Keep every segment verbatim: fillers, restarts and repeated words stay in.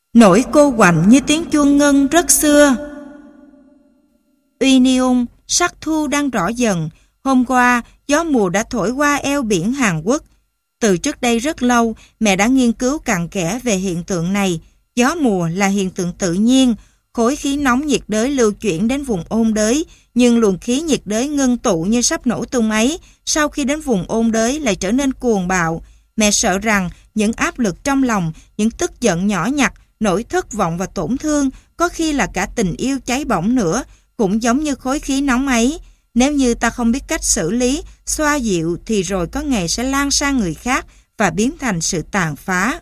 Nỗi cô quạnh như tiếng chuông ngân rất xưa. Uy Niung, sắc thu đang rõ dần. Hôm qua, gió mùa đã thổi qua eo biển Hàn Quốc. Từ trước đây rất lâu, mẹ đã nghiên cứu cặn kẽ về hiện tượng này. Gió mùa là hiện tượng tự nhiên. Khối khí nóng nhiệt đới lưu chuyển đến vùng ôn đới, nhưng luồng khí nhiệt đới ngưng tụ như sắp nổ tung ấy, sau khi đến vùng ôn đới lại trở nên cuồng bạo. Mẹ sợ rằng những áp lực trong lòng, những tức giận nhỏ nhặt, nỗi thất vọng và tổn thương, có khi là cả tình yêu cháy bỏng nữa, cũng giống như khối khí nóng ấy. Nếu như ta không biết cách xử lý, xoa dịu thì rồi có ngày sẽ lan sang người khác và biến thành sự tàn phá.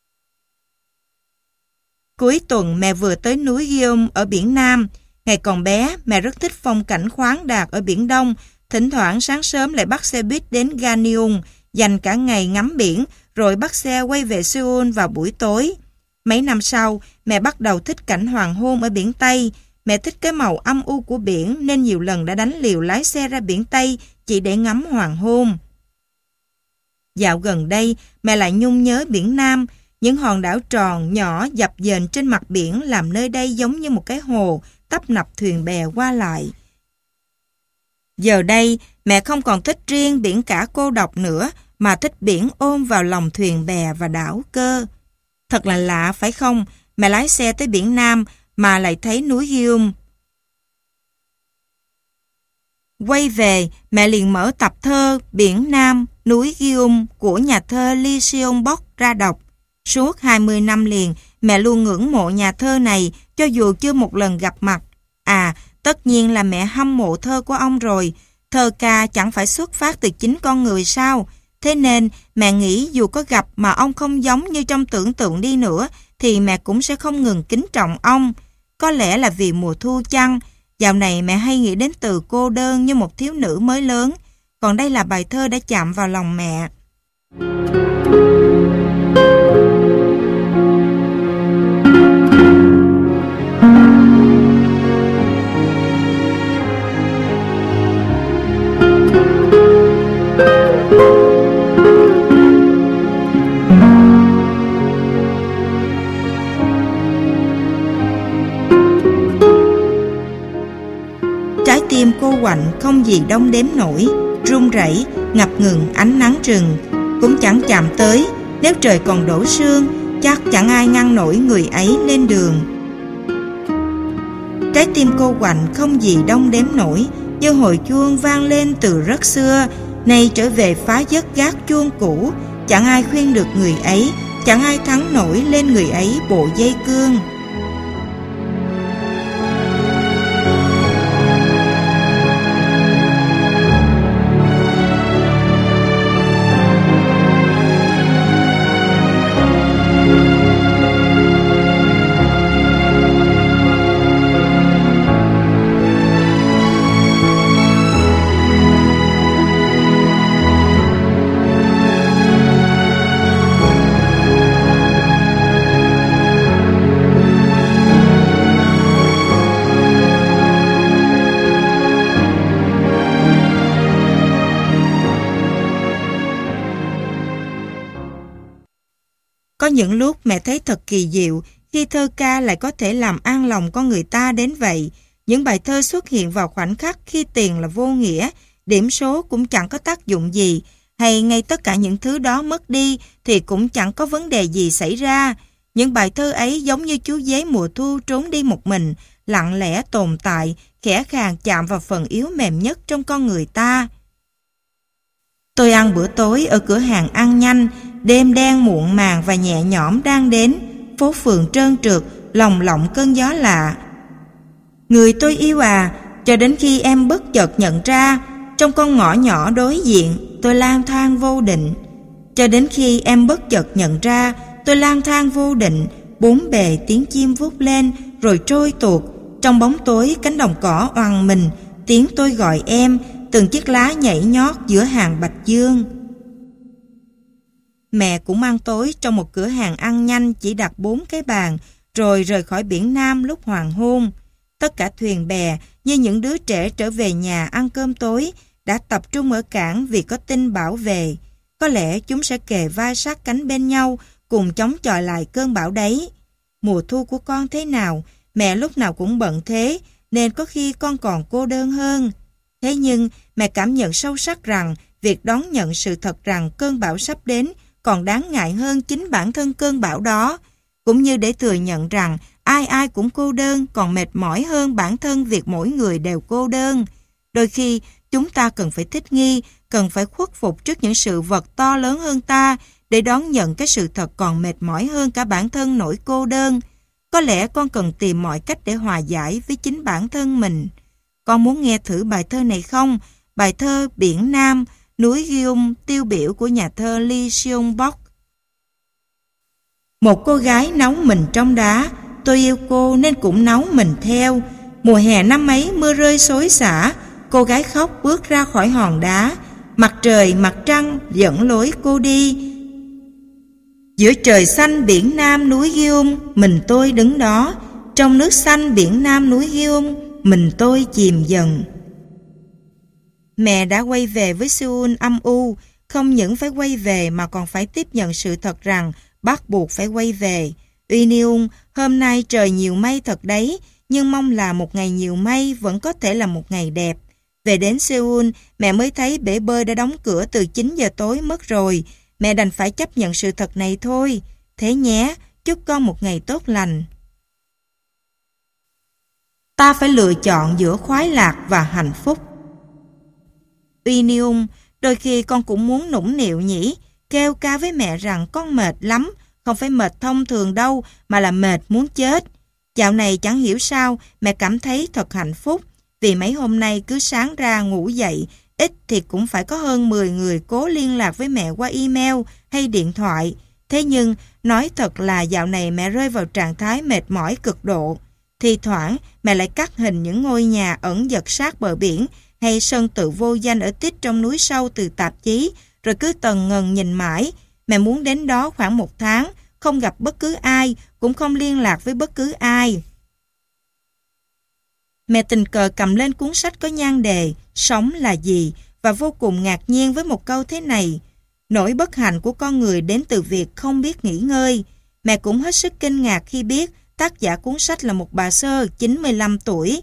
Cuối tuần mẹ vừa tới núi Gyeom ở biển Nam. Ngày còn bé, mẹ rất thích phong cảnh khoáng đạt ở biển Đông. Thỉnh thoảng sáng sớm lại bắt xe buýt đến Gangneung, dành cả ngày ngắm biển, rồi bắt xe quay về Seoul vào buổi tối. Mấy năm sau, mẹ bắt đầu thích cảnh hoàng hôn ở biển Tây. Mẹ thích cái màu âm u của biển nên nhiều lần đã đánh liều lái xe ra biển Tây chỉ để ngắm hoàng hôn. Dạo gần đây, mẹ lại nhung nhớ biển Nam. Những hòn đảo tròn, nhỏ, dập dềnh trên mặt biển làm nơi đây giống như một cái hồ tấp nập thuyền bè qua lại. Giờ đây, mẹ không còn thích riêng biển cả cô độc nữa, mà thích biển ôm vào lòng thuyền bè và đảo cơ. Thật là lạ phải không? Mẹ lái xe tới biển Nam mà lại thấy núi Gyeom. Quay về, mẹ liền mở tập thơ Biển Nam, núi Gyeom của nhà thơ Lee Seong-bok ra đọc. Suốt hai mươi năm liền, mẹ luôn ngưỡng mộ nhà thơ này cho dù chưa một lần gặp mặt. À, tất nhiên là mẹ hâm mộ thơ của ông rồi. Thơ ca chẳng phải xuất phát từ chính con người sao? Thế nên, mẹ nghĩ dù có gặp mà ông không giống như trong tưởng tượng đi nữa, thì mẹ cũng sẽ không ngừng kính trọng ông. Có lẽ là vì mùa thu chăng? Dạo này mẹ hay nghĩ đến từ cô đơn như một thiếu nữ mới lớn. Còn đây là bài thơ đã chạm vào lòng mẹ. Trái tim cô quạnh không gì đong đếm nổi, run rẩy, ngập ngừng ánh nắng rừng, cũng chẳng chạm tới. Nếu trời còn đổ sương, chắc chẳng ai ngăn nổi người ấy lên đường. Trái tim cô quạnh không gì đong đếm nổi, như hồi chuông vang lên từ rất xưa, nay trở về phá vỡ gác chuông cũ. Chẳng ai khuyên được người ấy, chẳng ai thắng nổi lên người ấy bộ dây cương. Có những lúc mẹ thấy thật kỳ diệu khi thơ ca lại có thể làm an lòng con người ta đến vậy. Những bài thơ xuất hiện vào khoảnh khắc khi tiền là vô nghĩa, điểm số cũng chẳng có tác dụng gì, hay ngay tất cả những thứ đó mất đi thì cũng chẳng có vấn đề gì xảy ra. Những bài thơ ấy giống như chú dế mùa thu trốn đi một mình, lặng lẽ tồn tại, khẽ khàng chạm vào phần yếu mềm nhất trong con người ta. Tôi ăn bữa tối ở cửa hàng ăn nhanh, đêm đen muộn màng và nhẹ nhõm đang đến, phố phường trơn trượt, lồng lộng cơn gió lạ. Người tôi yêu à, cho đến khi em bất chợt nhận ra, trong con ngõ nhỏ đối diện, tôi lang thang vô định. Cho đến khi em bất chợt nhận ra, tôi lang thang vô định, bốn bề tiếng chim vút lên, rồi trôi tuột. Trong bóng tối cánh đồng cỏ oằn mình, tiếng tôi gọi em, từng chiếc lá nhảy nhót giữa hàng bạch dương. Mẹ cũng ăn tối trong một cửa hàng ăn nhanh chỉ đặt bốn cái bàn, rồi rời khỏi biển Nam lúc hoàng hôn. Tất cả thuyền bè như những đứa trẻ trở về nhà ăn cơm tối đã tập trung ở cảng vì có tin bão về. Có lẽ chúng sẽ kề vai sát cánh bên nhau cùng chống chọi lại cơn bão đấy. Mùa thu của con thế nào? Mẹ lúc nào cũng bận thế, nên có khi con còn cô đơn hơn. Thế nhưng mẹ cảm nhận sâu sắc rằng việc đón nhận sự thật rằng cơn bão sắp đến còn đáng ngại hơn chính bản thân cơn bão đó. Cũng như để thừa nhận rằng ai ai cũng cô đơn còn mệt mỏi hơn bản thân việc mỗi người đều cô đơn. Đôi khi chúng ta cần phải thích nghi, cần phải khuất phục trước những sự vật to lớn hơn ta để đón nhận cái sự thật còn mệt mỏi hơn cả bản thân nỗi cô đơn. Có lẽ con cần tìm mọi cách để hòa giải với chính bản thân mình. Con muốn nghe thử bài thơ này không? Bài thơ Biển Nam, núi Gyeong tiêu biểu của nhà thơ Lee Seung-bok. Một cô gái nấu mình trong đá, tôi yêu cô nên cũng nấu mình theo. Mùa hè năm ấy mưa rơi xối xả, cô gái khóc bước ra khỏi hòn đá. Mặt trời, mặt trăng dẫn lối cô đi. Giữa trời xanh biển Nam núi Gyeong, mình tôi đứng đó. Trong nước xanh biển Nam núi Gyeong, mình tôi chìm dần. Mẹ đã quay về với Seoul âm u, không những phải quay về mà còn phải tiếp nhận sự thật rằng bắt buộc phải quay về. Uy Niung, hôm nay trời nhiều mây thật đấy, nhưng mong là một ngày nhiều mây vẫn có thể là một ngày đẹp. Về đến Seoul, mẹ mới thấy bể bơi đã đóng cửa từ chín giờ tối mất rồi. Mẹ đành phải chấp nhận sự thật này thôi. Thế nhé, chúc con một ngày tốt lành. Ta phải lựa chọn giữa khoái lạc và hạnh phúc. Uy Niung, đôi khi con cũng muốn nũng nịu nhỉ, kêu ca với mẹ rằng con mệt lắm, không phải mệt thông thường đâu, mà là mệt muốn chết. Dạo này chẳng hiểu sao, mẹ cảm thấy thật hạnh phúc, vì mấy hôm nay cứ sáng ra ngủ dậy, ít thì cũng phải có hơn mười người cố liên lạc với mẹ qua email hay điện thoại. Thế nhưng, nói thật là dạo này mẹ rơi vào trạng thái mệt mỏi cực độ. Thì thoảng, mẹ lại cắt hình những ngôi nhà ẩn dật sát bờ biển hay sân tự vô danh ở tít trong núi sâu từ tạp chí, rồi cứ tần ngần nhìn mãi. Mẹ muốn đến đó khoảng một tháng, không gặp bất cứ ai, cũng không liên lạc với bất cứ ai. Mẹ tình cờ cầm lên cuốn sách có nhan đề Sống là gì và vô cùng ngạc nhiên với một câu thế này: nỗi bất hạnh của con người đến từ việc không biết nghỉ ngơi. Mẹ cũng hết sức kinh ngạc khi biết tác giả cuốn sách là một bà sơ chín mươi lăm tuổi.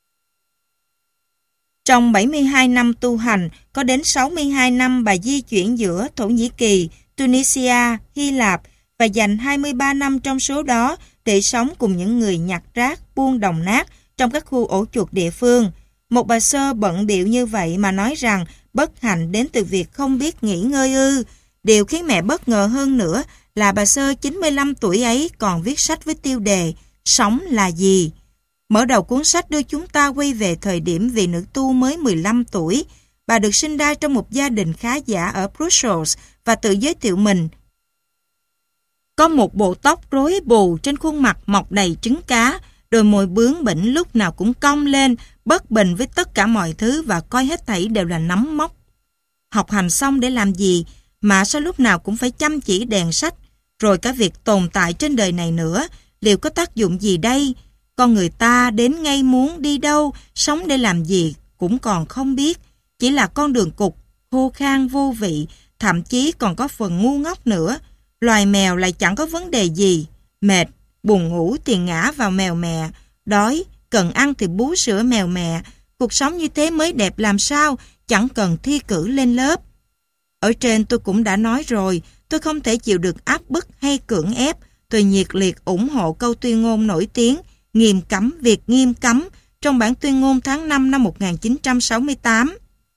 Trong bảy mươi hai năm tu hành, có đến sáu mươi hai năm bà di chuyển giữa Thổ Nhĩ Kỳ, Tunisia, Hy Lạp và dành hai mươi ba năm trong số đó để sống cùng những người nhặt rác, buôn đồng nát trong các khu ổ chuột địa phương. Một bà sơ bận bịu như vậy mà nói rằng bất hạnh đến từ việc không biết nghỉ ngơi ư. Điều khiến mẹ bất ngờ hơn nữa là bà sơ chín mươi lăm tuổi ấy còn viết sách với tiêu đề Sống là gì. Mở đầu cuốn sách đưa chúng ta quay về thời điểm vị nữ tu mới mười lăm tuổi. Bà được sinh ra trong một gia đình khá giả ở Brussels và tự giới thiệu mình. Có một bộ tóc rối bù, trên khuôn mặt mọc đầy trứng cá, đôi môi bướng bỉnh lúc nào cũng cong lên, bất bình với tất cả mọi thứ và coi hết thảy đều là nấm mốc. Học hành xong để làm gì mà sao lúc nào cũng phải chăm chỉ đèn sách, rồi cả việc tồn tại trên đời này nữa, liệu có tác dụng gì đây? Con người ta đến ngay muốn đi đâu, sống để làm gì cũng còn không biết, chỉ là con đường cụt, khô khan vô vị, thậm chí còn có phần ngu ngốc nữa. Loài mèo lại chẳng có vấn đề gì, mệt, buồn ngủ thì ngã vào mèo mẹ, đói, cần ăn thì bú sữa mèo mẹ. Cuộc sống như thế mới đẹp làm sao, chẳng cần thi cử lên lớp. Ở trên tôi cũng đã nói rồi, tôi không thể chịu được áp bức hay cưỡng ép. Tôi nhiệt liệt ủng hộ câu tuyên ngôn nổi tiếng nghiêm cấm việc nghiêm cấm trong bản tuyên ngôn tháng năm năm một nghìn chín trăm sáu mươi tám.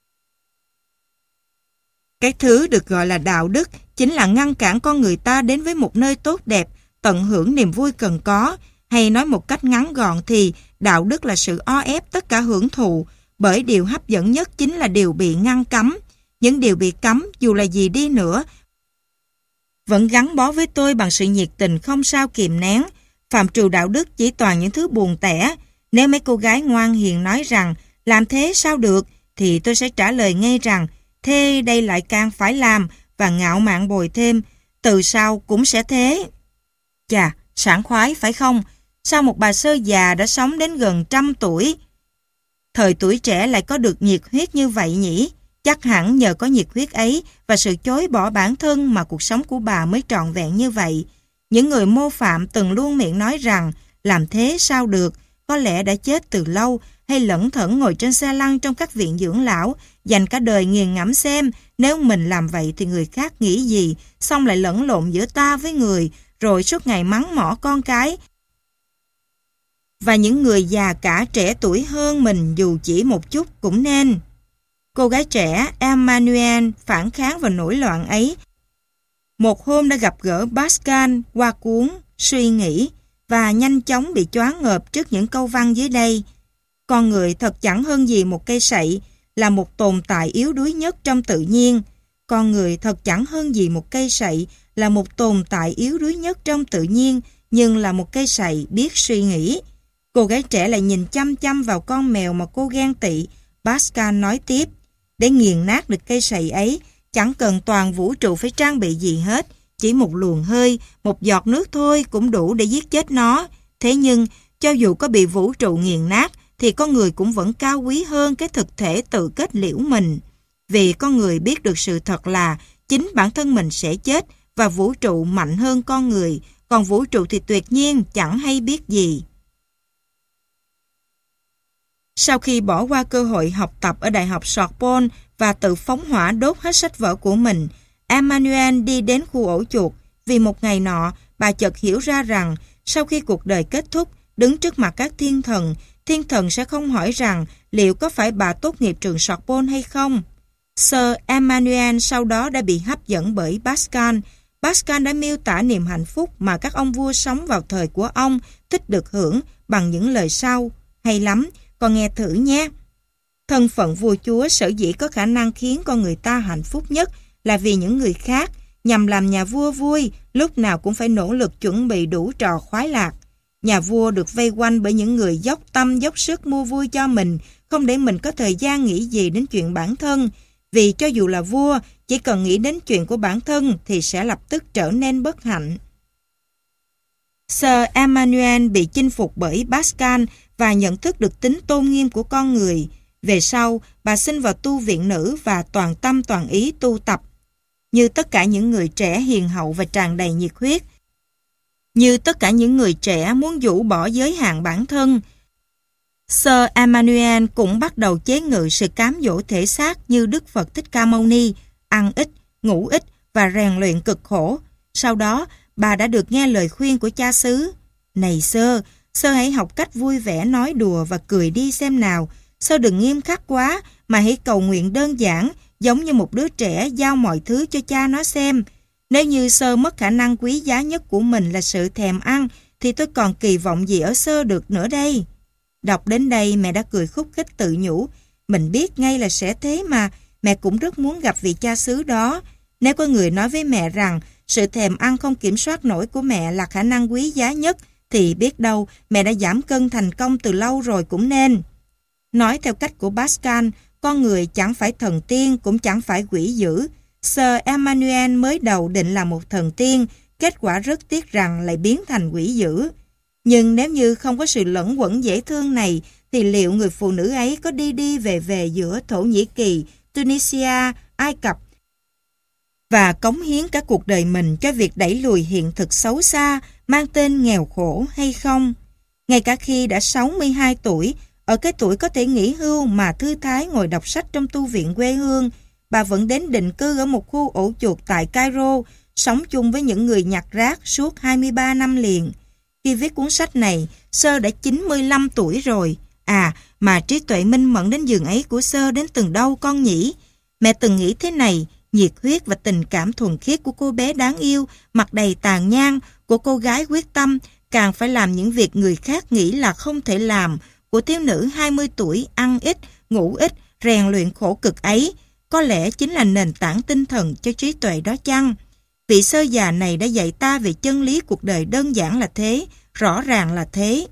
Cái thứ được gọi là đạo đức chính là ngăn cản con người ta đến với một nơi tốt đẹp, tận hưởng niềm vui cần có, hay nói một cách ngắn gọn thì đạo đức là sự o ép tất cả hưởng thụ, bởi điều hấp dẫn nhất chính là điều bị ngăn cấm. Những điều bị cấm dù là gì đi nữa vẫn gắn bó với tôi bằng sự nhiệt tình không sao kìm nén. Phạm trù đạo đức chỉ toàn những thứ buồn tẻ. Nếu mấy cô gái ngoan hiền nói rằng làm thế sao được, thì tôi sẽ trả lời ngay rằng thế đây lại càng phải làm, và ngạo mạn bồi thêm từ sau cũng sẽ thế. Chà, sảng khoái phải không? Sao một bà sơ già đã sống đến gần trăm tuổi, thời tuổi trẻ lại có được nhiệt huyết như vậy nhỉ? Chắc hẳn nhờ có nhiệt huyết ấy và sự chối bỏ bản thân mà cuộc sống của bà mới trọn vẹn như vậy. Những người mô phạm từng luôn miệng nói rằng làm thế sao được, có lẽ đã chết từ lâu, hay lẩn thẩn ngồi trên xe lăn trong các viện dưỡng lão, dành cả đời nghiền ngẫm xem nếu mình làm vậy thì người khác nghĩ gì, xong lại lẫn lộn giữa ta với người, rồi suốt ngày mắng mỏ con cái. Và những người già cả trẻ tuổi hơn mình dù chỉ một chút cũng nên. Cô gái trẻ Emmanuel phản kháng vào nổi loạn ấy. Một hôm đã gặp gỡ Pascal qua cuốn Suy nghĩ và nhanh chóng bị choáng ngợp trước những câu văn dưới đây. Con người thật chẳng hơn gì một cây sậy, là một tồn tại yếu đuối nhất trong tự nhiên. Con người thật chẳng hơn gì một cây sậy, là một tồn tại yếu đuối nhất trong tự nhiên, nhưng là một cây sậy biết suy nghĩ. Cô gái trẻ lại nhìn chăm chăm vào con mèo mà cô ghen tị. Pascal nói tiếp, để nghiền nát được cây sậy ấy, chẳng cần toàn vũ trụ phải trang bị gì hết. Chỉ một luồng hơi, một giọt nước thôi cũng đủ để giết chết nó. Thế nhưng, cho dù có bị vũ trụ nghiền nát, thì con người cũng vẫn cao quý hơn cái thực thể tự kết liễu mình. Vì con người biết được sự thật là chính bản thân mình sẽ chết và vũ trụ mạnh hơn con người, còn vũ trụ thì tuyệt nhiên chẳng hay biết gì. Sau khi bỏ qua cơ hội học tập ở Đại học Sorbonne và tự phóng hỏa đốt hết sách vở của mình, Emmanuel đi đến khu ổ chuột. Vì một ngày nọ, bà chợt hiểu ra rằng sau khi cuộc đời kết thúc, đứng trước mặt các thiên thần, thiên thần sẽ không hỏi rằng liệu có phải bà tốt nghiệp trường Sorbonne hay không. Sir Emmanuel sau đó đã bị hấp dẫn bởi Pascal. Pascal đã miêu tả niềm hạnh phúc mà các ông vua sống vào thời của ông thích được hưởng bằng những lời sau. Hay lắm, con nghe thử nhé. Thân phận vua chúa sở dĩ có khả năng khiến con người ta hạnh phúc nhất là vì những người khác, nhằm làm nhà vua vui, lúc nào cũng phải nỗ lực chuẩn bị đủ trò khoái lạc. Nhà vua được vây quanh bởi những người dốc tâm dốc sức mua vui cho mình, không để mình có thời gian nghĩ gì đến chuyện bản thân. Vì cho dù là vua, chỉ cần nghĩ đến chuyện của bản thân thì sẽ lập tức trở nên bất hạnh. Sir Emmanuel bị chinh phục bởi Pascal và nhận thức được tính tôn nghiêm của con người. Về sau, bà xin vào tu viện nữ và toàn tâm toàn ý tu tập. Như tất cả những người trẻ hiền hậu và tràn đầy nhiệt huyết, như tất cả những người trẻ muốn rũ bỏ giới hạn bản thân, Sir Emmanuel cũng bắt đầu chế ngự sự cám dỗ thể xác như Đức Phật Thích Ca Mâu Ni, ăn ít, ngủ ít và rèn luyện cực khổ. Sau đó, bà đã được nghe lời khuyên của cha xứ. Này Sir, Sir hãy học cách vui vẻ nói đùa và cười đi xem nào. Sir đừng nghiêm khắc quá, mà hãy cầu nguyện đơn giản, giống như một đứa trẻ giao mọi thứ cho cha nó xem. Nếu như Sir mất khả năng quý giá nhất của mình là sự thèm ăn, thì tôi còn kỳ vọng gì ở Sir được nữa đây? Đọc đến đây mẹ đã cười khúc khích tự nhủ. Mình biết ngay là sẽ thế mà, mẹ cũng rất muốn gặp vị cha xứ đó. Nếu có người nói với mẹ rằng sự thèm ăn không kiểm soát nổi của mẹ là khả năng quý giá nhất, thì biết đâu mẹ đã giảm cân thành công từ lâu rồi cũng nên. Nói theo cách của Pascal, con người chẳng phải thần tiên cũng chẳng phải quỷ dữ. Sir Emmanuel mới đầu định là một thần tiên, kết quả rất tiếc rằng lại biến thành quỷ dữ. Nhưng nếu như không có sự lẫn quẩn dễ thương này, thì liệu người phụ nữ ấy có đi đi về về giữa Thổ Nhĩ Kỳ, Tunisia, Ai Cập và cống hiến cả cuộc đời mình cho việc đẩy lùi hiện thực xấu xa mang tên nghèo khổ hay không? Ngay cả khi đã sáu mươi hai tuổi, ở cái tuổi có thể nghỉ hưu mà thư thái ngồi đọc sách trong tu viện quê hương, bà vẫn đến định cư ở một khu ổ chuột tại Cairo, sống chung với những người nhặt rác suốt hai mươi ba năm liền. Khi viết cuốn sách này, Sir đã chín mươi lăm tuổi rồi. À, mà trí tuệ minh mẫn đến giường ấy của Sir đến từng đâu con nhỉ? Mẹ từng nghĩ thế này, nhiệt huyết và tình cảm thuần khiết của cô bé đáng yêu, mặt đầy tàn nhang, của cô gái quyết tâm, càng phải làm những việc người khác nghĩ là không thể làm, của thiếu nữ hai mươi tuổi ăn ít, ngủ ít, rèn luyện khổ cực ấy, có lẽ chính là nền tảng tinh thần cho trí tuệ đó chăng? Vị Sơ già này đã dạy ta về chân lý cuộc đời đơn giản là thế, rõ ràng là thế.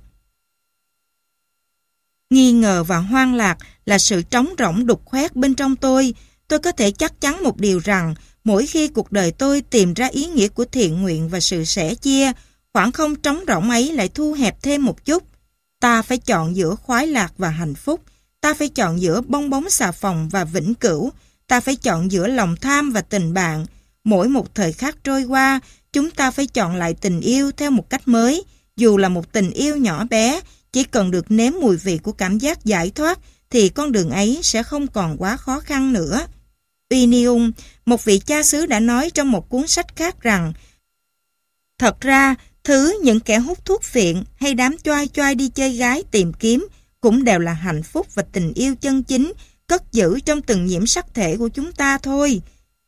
Nghi ngờ và hoang lạc là sự trống rỗng đục khoét bên trong tôi. Tôi có thể chắc chắn một điều rằng, mỗi khi cuộc đời tôi tìm ra ý nghĩa của thiện nguyện và sự sẻ chia, khoảng không trống rỗng ấy lại thu hẹp thêm một chút. Ta phải chọn giữa khoái lạc và hạnh phúc. Ta phải chọn giữa bong bóng xà phòng và vĩnh cửu. Ta phải chọn giữa lòng tham và tình bạn. Mỗi một thời khắc trôi qua, chúng ta phải chọn lại tình yêu theo một cách mới. Dù là một tình yêu nhỏ bé, chỉ cần được nếm mùi vị của cảm giác giải thoát, thì con đường ấy sẽ không còn quá khó khăn nữa. Uy Niung, một vị cha xứ đã nói trong một cuốn sách khác rằng, thật ra, thứ những kẻ hút thuốc phiện hay đám choai choai đi chơi gái tìm kiếm cũng đều là hạnh phúc và tình yêu chân chính cất giữ trong từng nhiễm sắc thể của chúng ta thôi.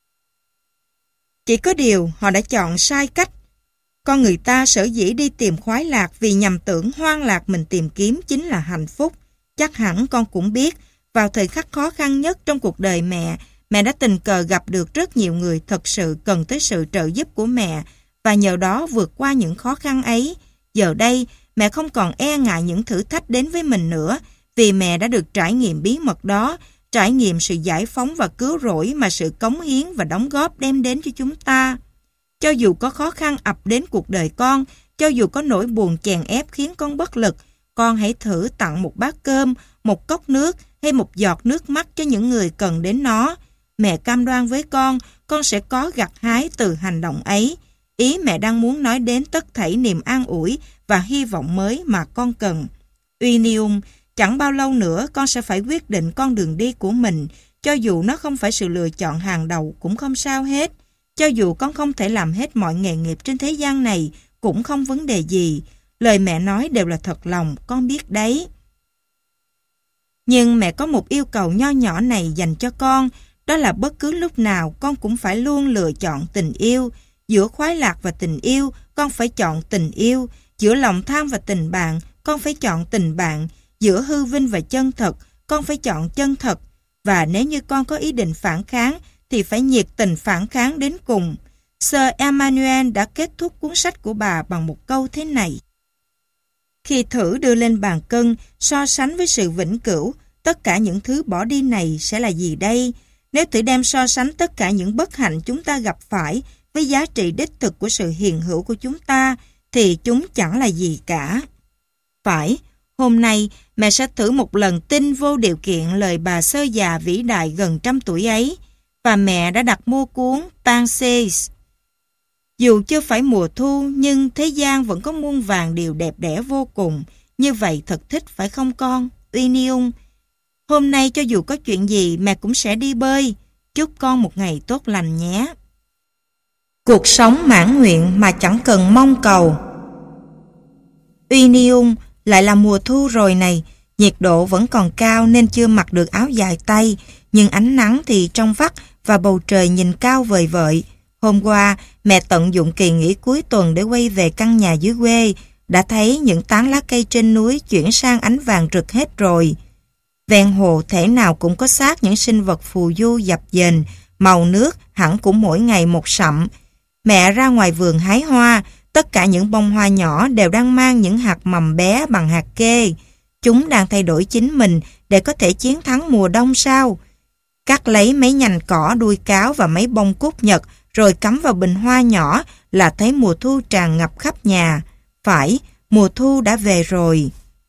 Chỉ có điều họ đã chọn sai cách. Con người ta sở dĩ đi tìm khoái lạc vì nhầm tưởng hoang lạc mình tìm kiếm chính là hạnh phúc. Chắc hẳn con cũng biết, vào thời khắc khó khăn nhất trong cuộc đời mẹ, mẹ đã tình cờ gặp được rất nhiều người thật sự cần tới sự trợ giúp của mẹ và nhờ đó vượt qua những khó khăn ấy. Giờ đây, mẹ không còn e ngại những thử thách đến với mình nữa vì mẹ đã được trải nghiệm bí mật đó, trải nghiệm sự giải phóng và cứu rỗi mà sự cống hiến và đóng góp đem đến cho chúng ta. Cho dù có khó khăn ập đến cuộc đời con, cho dù có nỗi buồn chèn ép khiến con bất lực, con hãy thử tặng một bát cơm, một cốc nước hay một giọt nước mắt cho những người cần đến nó. Mẹ cam đoan với con, con sẽ có gặt hái từ hành động ấy. Ý mẹ đang muốn nói đến tất thảy niềm an ủi và hy vọng mới mà con cần. Uy Niung, chẳng bao lâu nữa con sẽ phải quyết định con đường đi của mình, cho dù nó không phải sự lựa chọn hàng đầu cũng không sao hết. Cho dù con không thể làm hết mọi nghề nghiệp trên thế gian này cũng không vấn đề gì. Lời mẹ nói đều là thật lòng, con biết đấy. Nhưng mẹ có một yêu cầu nho nhỏ này dành cho con, đó là bất cứ lúc nào con cũng phải luôn lựa chọn tình yêu. Giữa khoái lạc và tình yêu, con phải chọn tình yêu. Giữa lòng tham và tình bạn, con phải chọn tình bạn. Giữa hư vinh và chân thật, con phải chọn chân thật. Và nếu như con có ý định phản kháng, thì phải nhiệt tình phản kháng đến cùng. Sir Emmanuel đã kết thúc cuốn sách của bà bằng một câu thế này. Khi thử đưa lên bàn cân, so sánh với sự vĩnh cửu, tất cả những thứ bỏ đi này sẽ là gì đây? Nếu thử đem so sánh tất cả những bất hạnh chúng ta gặp phải với giá trị đích thực của sự hiện hữu của chúng ta, thì chúng chẳng là gì cả. Phải, hôm nay mẹ sẽ thử một lần tin vô điều kiện lời bà sơ già vĩ đại gần trăm tuổi ấy, và mẹ đã đặt mua cuốn Pansies. Dù chưa phải mùa thu, nhưng thế gian vẫn có muôn vàng điều đẹp đẽ vô cùng. Như vậy thật thích phải không con? Uy Niung, hôm nay cho dù có chuyện gì mẹ cũng sẽ đi bơi. Chúc con một ngày tốt lành nhé. Cuộc sống mãn nguyện mà chẳng cần mong cầu. Uy Niung, lại là mùa thu rồi này. Nhiệt độ vẫn còn cao nên chưa mặc được áo dài tay, nhưng ánh nắng thì trong vắt và bầu trời nhìn cao vời vợi. Hôm qua, mẹ tận dụng kỳ nghỉ cuối tuần để quay về căn nhà dưới quê, đã thấy những tán lá cây trên núi chuyển sang ánh vàng rực hết rồi. Ven hồ thể nào cũng có xác những sinh vật phù du dập dềnh, màu nước hẳn cũng mỗi ngày một sậm. Mẹ ra ngoài vườn hái hoa, tất cả những bông hoa nhỏ đều đang mang những hạt mầm bé bằng hạt kê. Chúng đang thay đổi chính mình để có thể chiến thắng mùa đông sao? Cắt lấy mấy nhành cỏ đuôi cáo và mấy bông cúc nhật rồi cắm vào bình hoa nhỏ là thấy mùa thu tràn ngập khắp nhà. Phải, mùa thu đã về rồi.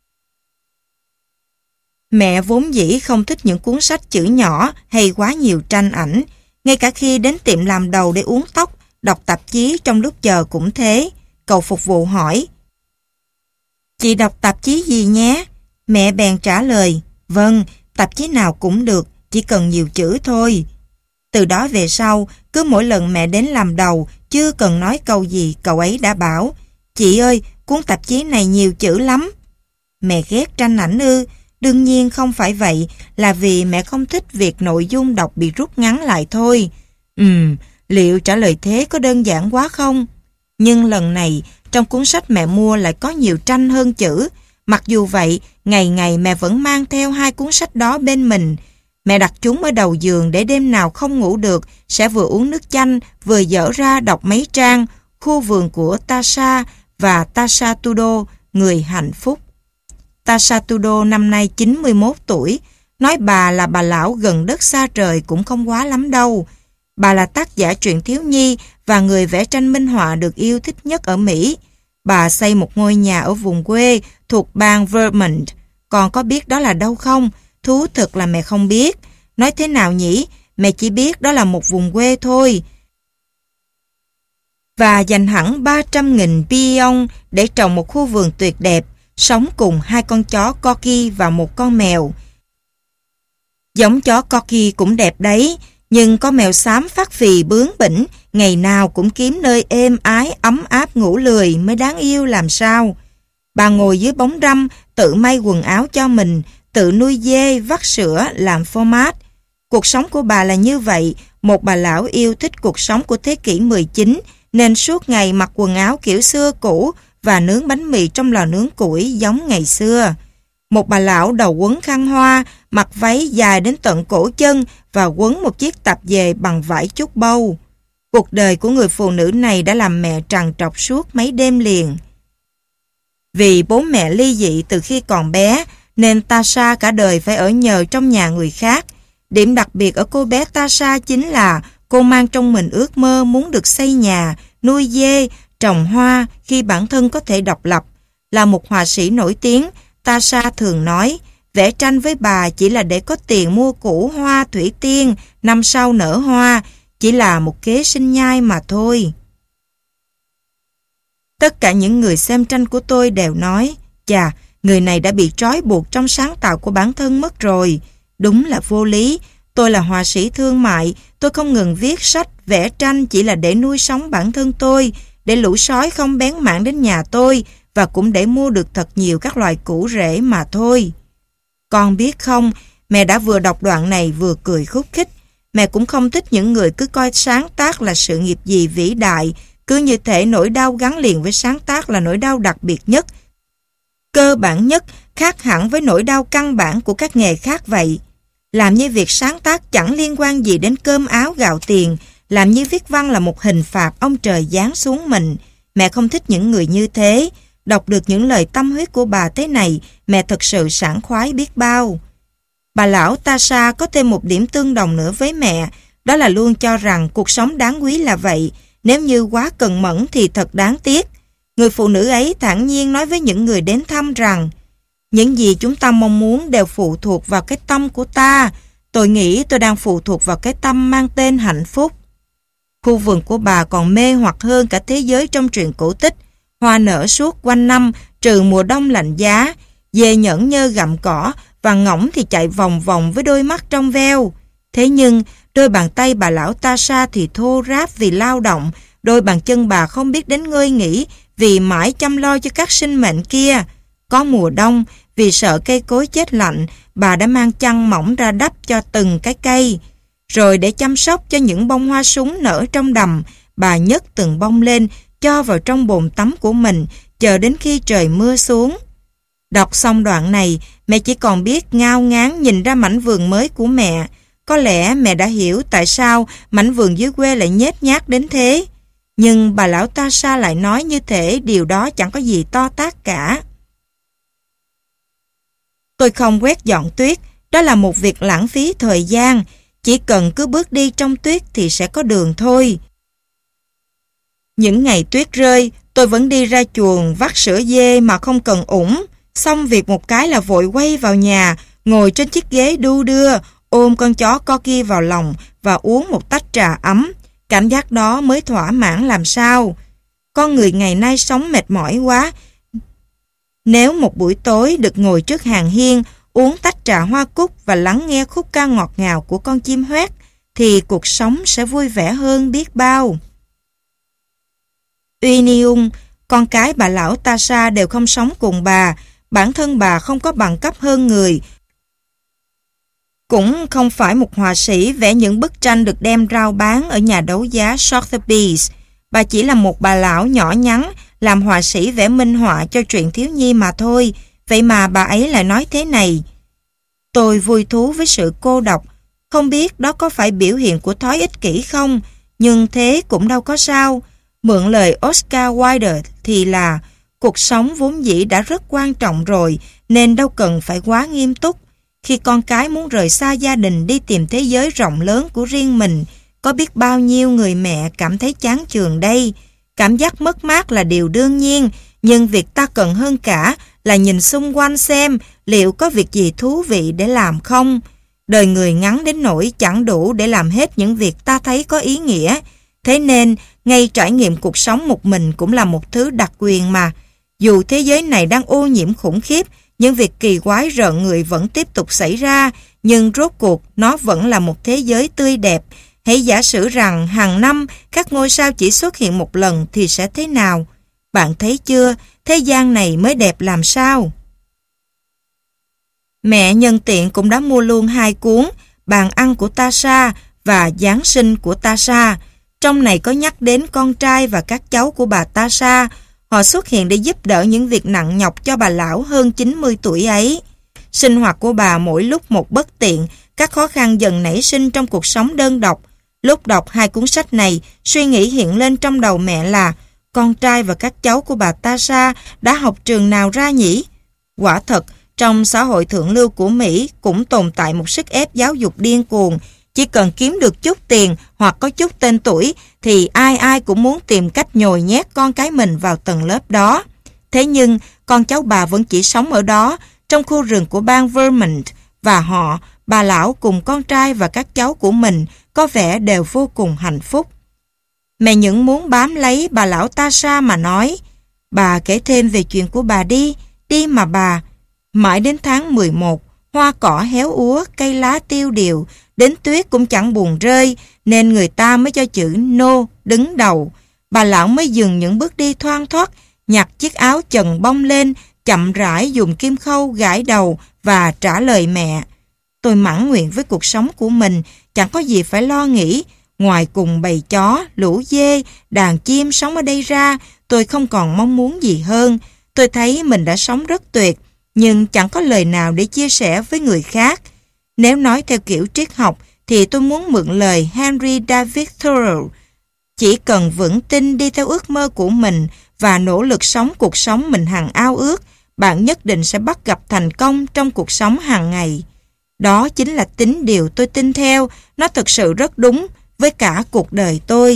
Mẹ vốn dĩ không thích những cuốn sách chữ nhỏ hay quá nhiều tranh ảnh. Ngay cả khi đến tiệm làm đầu để uống tóc, đọc tạp chí trong lúc chờ cũng thế. Cậu phục vụ hỏi: "Chị đọc tạp chí gì nhé?" Mẹ bèn trả lời: "Vâng, tạp chí nào cũng được, chỉ cần nhiều chữ thôi." Từ đó về sau, cứ mỗi lần mẹ đến làm đầu, chưa cần nói câu gì, cậu ấy đã bảo: "Chị ơi, cuốn tạp chí này nhiều chữ lắm." Mẹ ghét tranh ảnh ư? Đương nhiên không phải vậy, là vì mẹ không thích việc nội dung đọc bị rút ngắn lại thôi. Ừm, liệu trả lời thế có đơn giản quá không? Nhưng lần này, trong cuốn sách mẹ mua lại có nhiều tranh hơn chữ. Mặc dù vậy, ngày ngày mẹ vẫn mang theo hai cuốn sách đó bên mình. Mẹ đặt chúng ở đầu giường để đêm nào không ngủ được, sẽ vừa uống nước chanh, vừa dở ra đọc mấy trang Khu vườn của Tasha và Tasha Tudo, người hạnh phúc. Tasha Tudo năm nay chín mươi mốt tuổi, nói bà là bà lão gần đất xa trời cũng không quá lắm đâu. Bà là tác giả truyện thiếu nhi và người vẽ tranh minh họa được yêu thích nhất ở Mỹ. Bà xây một ngôi nhà ở vùng quê thuộc bang Vermont. Còn có biết đó là đâu không? Thú thực là mẹ không biết. Nói thế nào nhỉ? Mẹ chỉ biết đó là một vùng quê thôi. và dành hẳn ba trăm nghìn peon để trồng một khu vườn tuyệt đẹp, sống cùng hai con chó Corgi và một con mèo. Giống chó Corgi cũng đẹp đấy, nhưng con mèo xám phát phì bướng bỉnh, ngày nào cũng kiếm nơi êm ái, ấm áp ngủ lười mới đáng yêu làm sao. Bà ngồi dưới bóng râm, tự may quần áo cho mình, tự nuôi dê, vắt sữa, làm phô mát. Cuộc sống của bà là như vậy, một bà lão yêu thích cuộc sống của thế kỷ mười chín, nên suốt ngày mặc quần áo kiểu xưa cũ và nướng bánh mì trong lò nướng củi giống ngày xưa. Một bà lão đầu quấn khăn hoa, mặc váy dài đến tận cổ chân và quấn một chiếc tạp dề bằng vải trúc bâu. Cuộc đời của người phụ nữ này đã làm mẹ trằn trọc suốt mấy đêm liền. Vì bố mẹ ly dị từ khi còn bé, nên Tasha cả đời phải ở nhờ trong nhà người khác. Điểm đặc biệt ở cô bé Tasha chính là cô mang trong mình ước mơ muốn được xây nhà, nuôi dê, trồng hoa khi bản thân có thể độc lập. Là một họa sĩ nổi tiếng, Tasha thường nói, vẽ tranh với bà chỉ là để có tiền mua củ hoa thủy tiên, năm sau nở hoa, chỉ là một kế sinh nhai mà thôi. Tất cả những người xem tranh của tôi đều nói, chà, người này đã bị trói buộc trong sáng tạo của bản thân mất rồi. Đúng là vô lý, tôi là họa sĩ thương mại, tôi không ngừng viết sách, vẽ tranh chỉ là để nuôi sống bản thân tôi, để lũ sói không bén mảng đến nhà tôi, và cũng để mua được thật nhiều các loài củ rễ mà thôi. Con biết không, mẹ đã vừa đọc đoạn này vừa cười khúc khích. Mẹ cũng không thích những người cứ coi sáng tác là sự nghiệp gì vĩ đại, cứ như thể nỗi đau gắn liền với sáng tác là nỗi đau đặc biệt nhất, cơ bản nhất, khác hẳn với nỗi đau căn bản của các nghề khác vậy. Làm như việc sáng tác chẳng liên quan gì đến cơm áo gạo tiền, làm như viết văn là một hình phạt ông trời giáng xuống mình. Mẹ không thích những người như thế. Đọc được những lời tâm huyết của bà thế này, mẹ thật sự sảng khoái biết bao. Bà lão Tasha có thêm một điểm tương đồng nữa với mẹ, đó là luôn cho rằng cuộc sống đáng quý là vậy, nếu như quá cần mẫn thì thật đáng tiếc. Người phụ nữ ấy thản nhiên nói với những người đến thăm rằng, những gì chúng ta mong muốn đều phụ thuộc vào cái tâm của ta. Tôi nghĩ tôi đang phụ thuộc vào cái tâm mang tên hạnh phúc. Khu vườn của bà còn mê hoặc hơn cả thế giới trong truyện cổ tích. Hoa nở suốt quanh năm, trừ mùa đông lạnh giá. Dê nhẫn nhơ gặm cỏ và ngỗng thì chạy vòng vòng với đôi mắt trong veo. Thế nhưng, đôi bàn tay bà lão Tasha thì thô ráp vì lao động, đôi bàn chân bà không biết đến ngơi nghỉ vì mãi chăm lo cho các sinh mệnh kia. Có mùa đông, vì sợ cây cối chết lạnh, bà đã mang chăn mỏng ra đắp cho từng cái cây. Rồi để chăm sóc cho những bông hoa súng nở trong đầm, bà nhấc từng bông lên, cho vào trong bồn tắm của mình, chờ đến khi trời mưa xuống. Đọc xong đoạn này, mẹ chỉ còn biết ngao ngán nhìn ra mảnh vườn mới của mẹ. Có lẽ mẹ đã hiểu tại sao mảnh vườn dưới quê lại nhếch nhác đến thế. Nhưng bà lão Tasha lại nói như thể điều đó chẳng có gì to tát cả. Tôi không quét dọn tuyết, đó là một việc lãng phí thời gian. Chỉ cần cứ bước đi trong tuyết thì sẽ có đường thôi. Những ngày tuyết rơi, tôi vẫn đi ra chuồng vắt sữa dê mà không cần ủng. Xong việc một cái là vội quay vào nhà, ngồi trên chiếc ghế đu đưa, ôm con chó Corgi vào lòng và uống một tách trà ấm. Cảm giác đó mới thỏa mãn làm sao. Con người ngày nay sống mệt mỏi quá. Nếu một buổi tối được ngồi trước hàng hiên, uống tách trà hoa cúc và lắng nghe khúc ca ngọt ngào của con chim hót, thì cuộc sống sẽ vui vẻ hơn biết bao. Uyên, con cái bà lão Tasha đều không sống cùng bà. Bản thân bà không có bằng cấp hơn người, cũng không phải một họa sĩ vẽ những bức tranh được đem rao bán ở nhà đấu giá Sotheby's. Bà chỉ là một bà lão nhỏ nhắn, làm họa sĩ vẽ minh họa cho truyện thiếu nhi mà thôi. Vậy mà bà ấy lại nói thế này: tôi vui thú với sự cô độc. Không biết đó có phải biểu hiện của thói ích kỷ không, nhưng thế cũng đâu có sao. Mượn lời Oscar Wilde thì là cuộc sống vốn dĩ đã rất quan trọng rồi, nên đâu cần phải quá nghiêm túc. Khi con cái muốn rời xa gia đình đi tìm thế giới rộng lớn của riêng mình, có biết bao nhiêu người mẹ cảm thấy chán chường đây. Cảm giác mất mát là điều đương nhiên, nhưng việc ta cần hơn cả là nhìn xung quanh xem liệu có việc gì thú vị để làm không. Đời người ngắn đến nỗi chẳng đủ để làm hết những việc ta thấy có ý nghĩa. Thế nên, ngay trải nghiệm cuộc sống một mình cũng là một thứ đặc quyền mà. Dù thế giới này đang ô nhiễm khủng khiếp, những việc kỳ quái rợn người vẫn tiếp tục xảy ra, nhưng rốt cuộc nó vẫn là một thế giới tươi đẹp. Hãy giả sử rằng hàng năm các ngôi sao chỉ xuất hiện một lần thì sẽ thế nào? Bạn thấy chưa, thế gian này mới đẹp làm sao? Mẹ nhân tiện cũng đã mua luôn hai cuốn Bàn ăn của Tasha và Giáng sinh của Tasha. Trong này có nhắc đến con trai và các cháu của bà Tasha. Họ xuất hiện để giúp đỡ những việc nặng nhọc cho bà lão hơn chín mươi tuổi ấy. Sinh hoạt của bà mỗi lúc một bất tiện, các khó khăn dần nảy sinh trong cuộc sống đơn độc. Lúc đọc hai cuốn sách này, suy nghĩ hiện lên trong đầu mẹ là con trai và các cháu của bà Tasha đã học trường nào ra nhỉ? Quả thật, trong xã hội thượng lưu của Mỹ cũng tồn tại một sức ép giáo dục điên cuồng. Chỉ cần kiếm được chút tiền hoặc có chút tên tuổi thì ai ai cũng muốn tìm cách nhồi nhét con cái mình vào tầng lớp đó. Thế nhưng con cháu bà vẫn chỉ sống ở đó, trong khu rừng của bang Vermont, và họ, bà lão cùng con trai và các cháu của mình có vẻ đều vô cùng hạnh phúc. Mẹ những muốn bám lấy bà lão Tasha mà nói, bà kể thêm về chuyện của bà đi, đi mà bà. Mãi đến tháng mười một, hoa cỏ héo úa, cây lá tiêu điều, đến tuyết cũng chẳng buồn rơi, nên người ta mới cho chữ No đứng đầu. Bà lão mới dừng những bước đi thoăn thoắt, nhặt chiếc áo chần bông lên, chậm rãi dùng kim khâu gãi đầu và trả lời mẹ. Tôi mãn nguyện với cuộc sống của mình, chẳng có gì phải lo nghĩ. Ngoài cùng bầy chó, lũ dê, đàn chim sống ở đây ra, tôi không còn mong muốn gì hơn. Tôi thấy mình đã sống rất tuyệt, nhưng chẳng có lời nào để chia sẻ với người khác. Nếu nói theo kiểu triết học, thì tôi muốn mượn lời Henry David Thoreau. Chỉ cần vững tin đi theo ước mơ của mình và nỗ lực sống cuộc sống mình hằng ao ước, bạn nhất định sẽ bắt gặp thành công trong cuộc sống hàng ngày. Đó chính là tín điều tôi tin theo, nó thực sự rất đúng với cả cuộc đời tôi.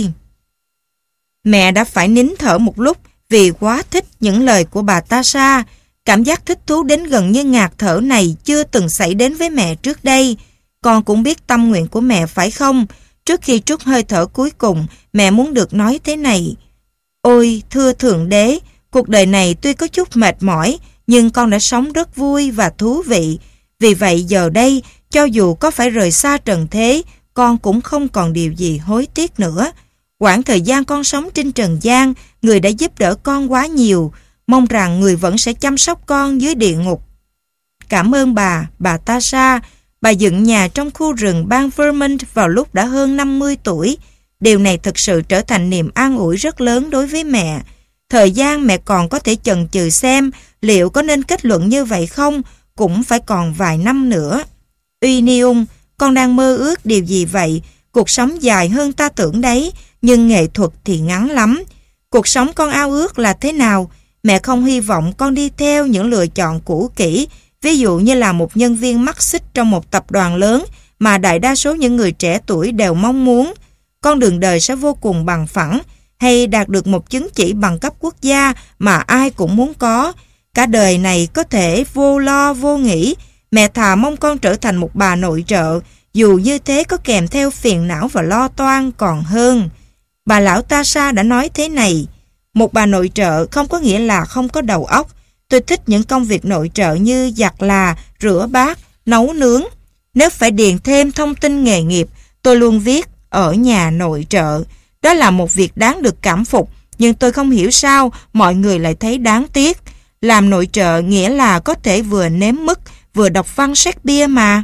Mẹ đã phải nín thở một lúc vì quá thích những lời của bà Tasha. Cảm giác thích thú đến gần như ngạt thở này chưa từng xảy đến với mẹ trước đây. Con cũng biết tâm nguyện của mẹ phải không? Trước khi trút hơi thở cuối cùng, mẹ muốn được nói thế này. Ôi, thưa Thượng Đế, cuộc đời này tuy có chút mệt mỏi, nhưng con đã sống rất vui và thú vị. Vì vậy giờ đây, cho dù có phải rời xa trần thế, con cũng không còn điều gì hối tiếc nữa. Quãng thời gian con sống trên trần gian, người đã giúp đỡ con quá nhiều. Mong rằng người vẫn sẽ chăm sóc con dưới địa ngục. Cảm ơn bà, bà Tasha. Bà dựng nhà trong khu rừng bang Vermont vào lúc đã hơn năm mươi tuổi. Điều này thực sự trở thành niềm an ủi rất lớn đối với mẹ. Thời gian mẹ còn có thể chần chừ xem liệu có nên kết luận như vậy không, cũng phải còn vài năm nữa. Uy Niung, con đang mơ ước điều gì vậy? Cuộc sống dài hơn ta tưởng đấy, nhưng nghệ thuật thì ngắn lắm. Cuộc sống con ao ước là thế nào? Mẹ không hy vọng con đi theo những lựa chọn cũ kỹ, ví dụ như là một nhân viên mắt xích trong một tập đoàn lớn mà đại đa số những người trẻ tuổi đều mong muốn. Con đường đời sẽ vô cùng bằng phẳng, hay đạt được một chứng chỉ bằng cấp quốc gia mà ai cũng muốn có. Cả đời này có thể vô lo vô nghĩ. Mẹ thà mong con trở thành một bà nội trợ, dù như thế có kèm theo phiền não và lo toan còn hơn. Bà lão Tasha đã nói thế này. Một bà nội trợ không có nghĩa là không có đầu óc. Tôi thích những công việc nội trợ như giặt là, rửa bát, nấu nướng. Nếu phải điền thêm thông tin nghề nghiệp, tôi luôn viết ở nhà nội trợ. Đó là một việc đáng được cảm phục, nhưng tôi không hiểu sao mọi người lại thấy đáng tiếc. Làm nội trợ nghĩa là có thể vừa nếm mứt, vừa đọc văn Shakespeare mà.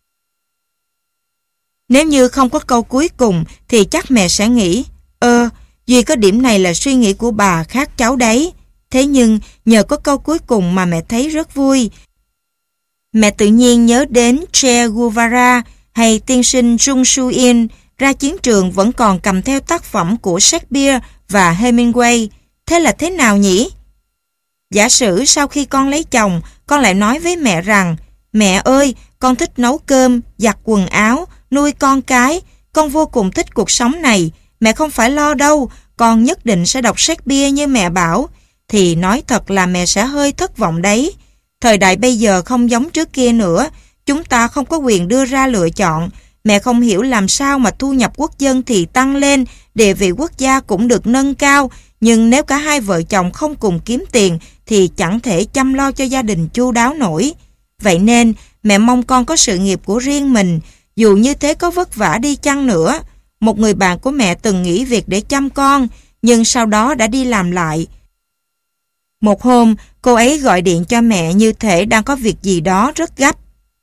Nếu như không có câu cuối cùng thì chắc mẹ sẽ nghĩ, ơ, duy có điểm này là suy nghĩ của bà khác cháu đấy. Thế nhưng nhờ có câu cuối cùng mà mẹ thấy rất vui. Mẹ tự nhiên nhớ đến Che Guevara hay tiên sinh Jung Soo In ra chiến trường vẫn còn cầm theo tác phẩm của Shakespeare và Hemingway. Thế là thế nào nhỉ? Giả sử sau khi con lấy chồng, con lại nói với mẹ rằng, mẹ ơi, con thích nấu cơm, giặt quần áo, nuôi con cái, con vô cùng thích cuộc sống này, mẹ không phải lo đâu, con nhất định sẽ đọc Shakespeare như mẹ bảo, thì nói thật là mẹ sẽ hơi thất vọng đấy. Thời đại bây giờ không giống trước kia nữa, chúng ta không có quyền đưa ra lựa chọn. Mẹ không hiểu làm sao mà thu nhập quốc dân thì tăng lên, địa vị quốc gia cũng được nâng cao, nhưng nếu cả hai vợ chồng không cùng kiếm tiền thì chẳng thể chăm lo cho gia đình chu đáo nổi. Vậy nên, mẹ mong con có sự nghiệp của riêng mình, dù như thế có vất vả đi chăng nữa. Một người bạn của mẹ từng nghỉ việc để chăm con, nhưng sau đó đã đi làm lại. Một hôm, cô ấy gọi điện cho mẹ như thể đang có việc gì đó rất gấp.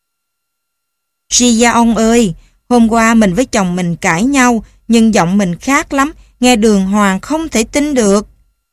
Ji ông ơi, hôm qua mình với chồng mình cãi nhau, nhưng giọng mình khác lắm, nghe đường hoàng không thể tin được.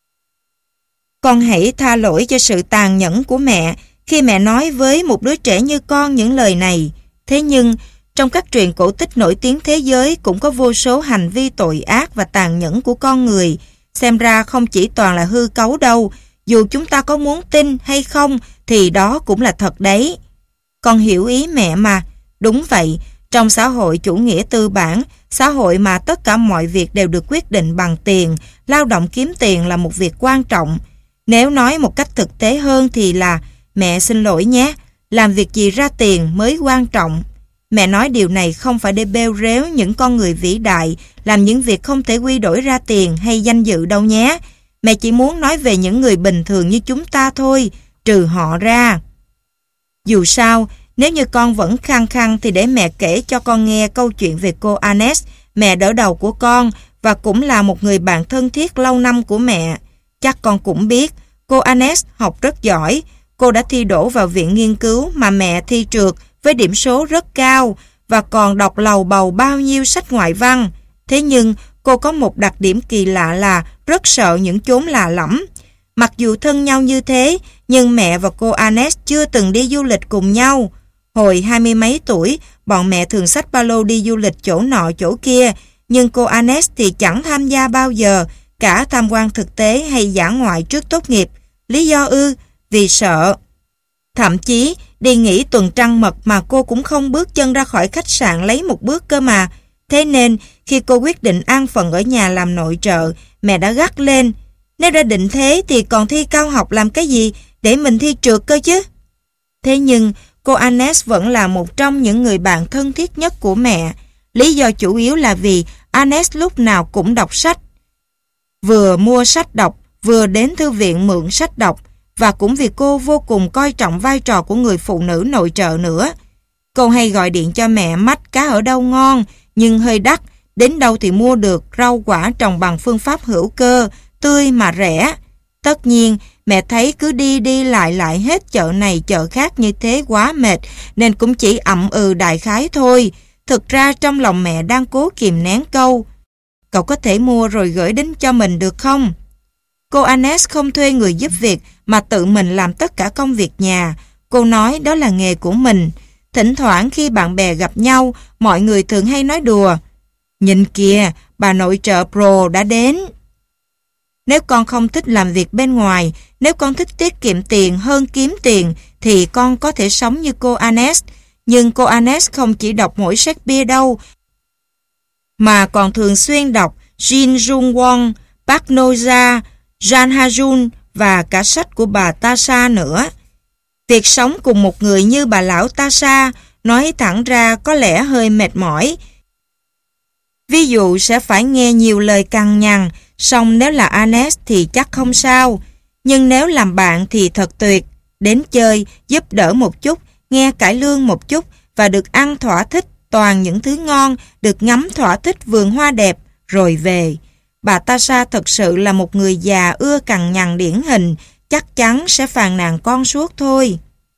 Con hãy tha lỗi cho sự tàn nhẫn của mẹ khi mẹ nói với một đứa trẻ như con những lời này. Thế nhưng, trong các truyện cổ tích nổi tiếng thế giới cũng có vô số hành vi tội ác và tàn nhẫn của con người. Xem ra không chỉ toàn là hư cấu đâu, dù chúng ta có muốn tin hay không thì đó cũng là thật đấy. Con hiểu ý mẹ mà. Đúng vậy, trong xã hội chủ nghĩa tư bản, xã hội mà tất cả mọi việc đều được quyết định bằng tiền, lao động kiếm tiền là một việc quan trọng. Nếu nói một cách thực tế hơn thì là, mẹ xin lỗi nhé, làm việc gì ra tiền mới quan trọng. Mẹ nói điều này không phải để bêu rếu những con người vĩ đại làm những việc không thể quy đổi ra tiền hay danh dự đâu nhé. Mẹ chỉ muốn nói về những người bình thường như chúng ta thôi, trừ họ ra. Dù sao, nếu như con vẫn khăng khăng thì để mẹ kể cho con nghe câu chuyện về cô Agnes, mẹ đỡ đầu của con và cũng là một người bạn thân thiết lâu năm của mẹ. Chắc con cũng biết, cô Agnes học rất giỏi. Cô đã thi đỗ vào viện nghiên cứu mà mẹ thi trượt với điểm số rất cao và còn đọc lầu bầu bao nhiêu sách ngoại văn. Thế nhưng cô có một đặc điểm kỳ lạ là rất sợ những chốn lạ lẫm. Mặc dù thân nhau như thế, nhưng mẹ và cô Agnes chưa từng đi du lịch cùng nhau. Hồi hai mươi mấy tuổi, bọn mẹ thường xách ba lô đi du lịch chỗ nọ chỗ kia, nhưng cô Agnes thì chẳng tham gia bao giờ, cả tham quan thực tế hay dã ngoại trước tốt nghiệp. Lý do ư? Vì sợ. Thậm chí, đi nghỉ tuần trăng mật mà cô cũng không bước chân ra khỏi khách sạn lấy một bước cơ mà. Thế nên, khi cô quyết định an phận ở nhà làm nội trợ, mẹ đã gắt lên. Nếu đã định thế thì còn thi cao học làm cái gì để mình thi trượt cơ chứ? Thế nhưng, cô Agnes vẫn là một trong những người bạn thân thiết nhất của mẹ. Lý do chủ yếu là vì Agnes lúc nào cũng đọc sách. Vừa mua sách đọc, vừa đến thư viện mượn sách đọc, và cũng vì cô vô cùng coi trọng vai trò của người phụ nữ nội trợ nữa. Cô hay gọi điện cho mẹ mách cá ở đâu ngon, nhưng hơi đắt, đến đâu thì mua được rau quả trồng bằng phương pháp hữu cơ, tươi mà rẻ. Tất nhiên, mẹ thấy cứ đi đi lại lại hết chợ này chợ khác như thế quá mệt, nên cũng chỉ ậm ừ đại khái thôi. Thực ra trong lòng mẹ đang cố kìm nén câu: cậu có thể mua rồi gửi đến cho mình được không? Cô Agnes không thuê người giúp việc mà tự mình làm tất cả công việc nhà. Cô nói đó là nghề của mình. Thỉnh thoảng khi bạn bè gặp nhau, mọi người thường hay nói đùa: nhìn kìa, bà nội trợ pro đã đến. Nếu con không thích làm việc bên ngoài, nếu con thích tiết kiệm tiền hơn kiếm tiền, thì con có thể sống như cô Agnes. Nhưng cô Agnes không chỉ đọc mỗi Shakespeare đâu, mà còn thường xuyên đọc Jin Jung Won, Park No-ja, Jan Ha-jun và cả sách của bà Tasha nữa. Việc sống cùng một người như bà lão Tasha nói thẳng ra có lẽ hơi mệt mỏi. Ví dụ sẽ phải nghe nhiều lời cằn nhằn, song nếu là Agnes thì chắc không sao. Nhưng nếu làm bạn thì thật tuyệt. Đến chơi, giúp đỡ một chút, nghe cải lương một chút và được ăn thỏa thích toàn những thứ ngon, được ngắm thỏa thích vườn hoa đẹp, rồi về. Bà Tasha thật sự là một người già ưa cằn nhằn điển hình, chắc chắn sẽ phàn nàn con suốt thôi.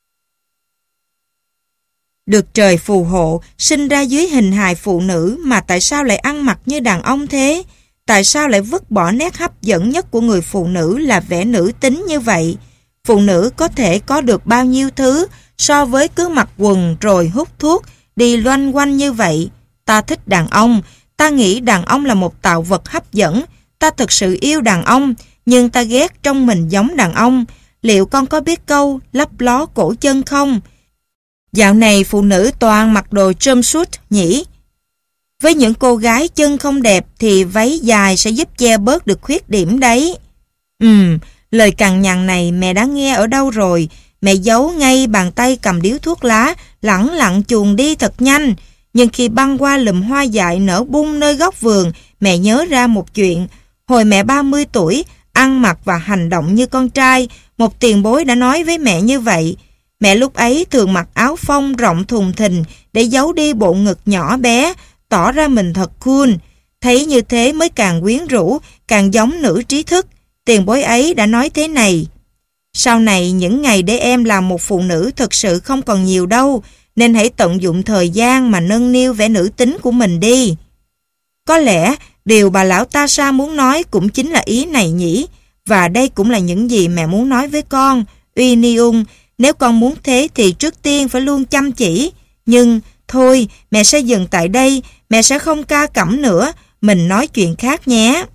Được trời phù hộ, sinh ra dưới hình hài phụ nữ mà tại sao lại ăn mặc như đàn ông thế? Tại sao lại vứt bỏ nét hấp dẫn nhất của người phụ nữ là vẻ nữ tính như vậy? Phụ nữ có thể có được bao nhiêu thứ so với cứ mặc quần rồi hút thuốc, đi loanh quanh như vậy? Ta thích đàn ông, ta nghĩ đàn ông là một tạo vật hấp dẫn, ta thực sự yêu đàn ông, nhưng ta ghét trong mình giống đàn ông. Liệu con có biết câu lấp ló cổ chân không? Dạo này phụ nữ toàn mặc đồ jumpsuit nhỉ? Với những cô gái chân không đẹp thì váy dài sẽ giúp che bớt được khuyết điểm đấy. Ừm, lời cằn nhằn này mẹ đã nghe ở đâu rồi? Mẹ giấu ngay bàn tay cầm điếu thuốc lá, lẳng lặng chuồn đi thật nhanh. Nhưng khi băng qua lùm hoa dại nở bung nơi góc vườn, mẹ nhớ ra một chuyện. Hồi mẹ ba mươi tuổi, ăn mặc và hành động như con trai, một tiền bối đã nói với mẹ như vậy. Mẹ lúc ấy thường mặc áo phông rộng thùng thình để giấu đi bộ ngực nhỏ bé, tỏ ra mình thật cool. Thấy như thế mới càng quyến rũ, càng giống nữ trí thức. Tiền bối ấy đã nói thế này: sau này những ngày để em làm một phụ nữ thực sự không còn nhiều đâu, nên hãy tận dụng thời gian mà nâng niu vẻ nữ tính của mình đi. Có lẽ điều bà lão Tasha muốn nói cũng chính là ý này nhỉ, và đây cũng là những gì mẹ muốn nói với con. Uy Niung, nếu con muốn thế thì trước tiên phải luôn chăm chỉ. Nhưng thôi, mẹ sẽ dừng tại đây, mẹ sẽ không ca cẩm nữa, mình nói chuyện khác nhé.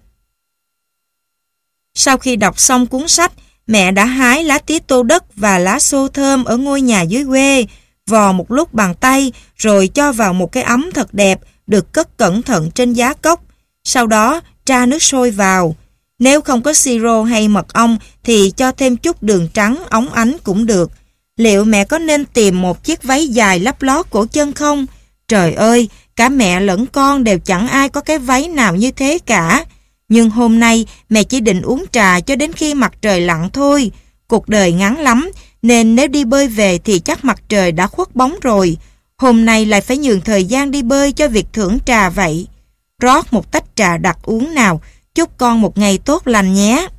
Sau khi đọc xong cuốn sách, mẹ đã hái lá tía tô đất và lá xô thơm ở ngôi nhà dưới quê, vò một lúc bằng tay rồi cho vào một cái ấm thật đẹp, được cất cẩn thận trên giá cốc. Sau đó tra nước sôi vào. Nếu không có siro hay mật ong thì cho thêm chút đường trắng óng ánh cũng được. Liệu mẹ có nên tìm một chiếc váy dài lấp lót cổ chân không? Trời ơi, cả mẹ lẫn con đều chẳng ai có cái váy nào như thế cả. Nhưng hôm nay mẹ chỉ định uống trà cho đến khi mặt trời lặn thôi. Cuộc đời ngắn lắm, nên nếu đi bơi về thì chắc mặt trời đã khuất bóng rồi. Hôm nay lại phải nhường thời gian đi bơi cho việc thưởng trà vậy. Rót một tách trà đặc uống nào, chúc con một ngày tốt lành nhé.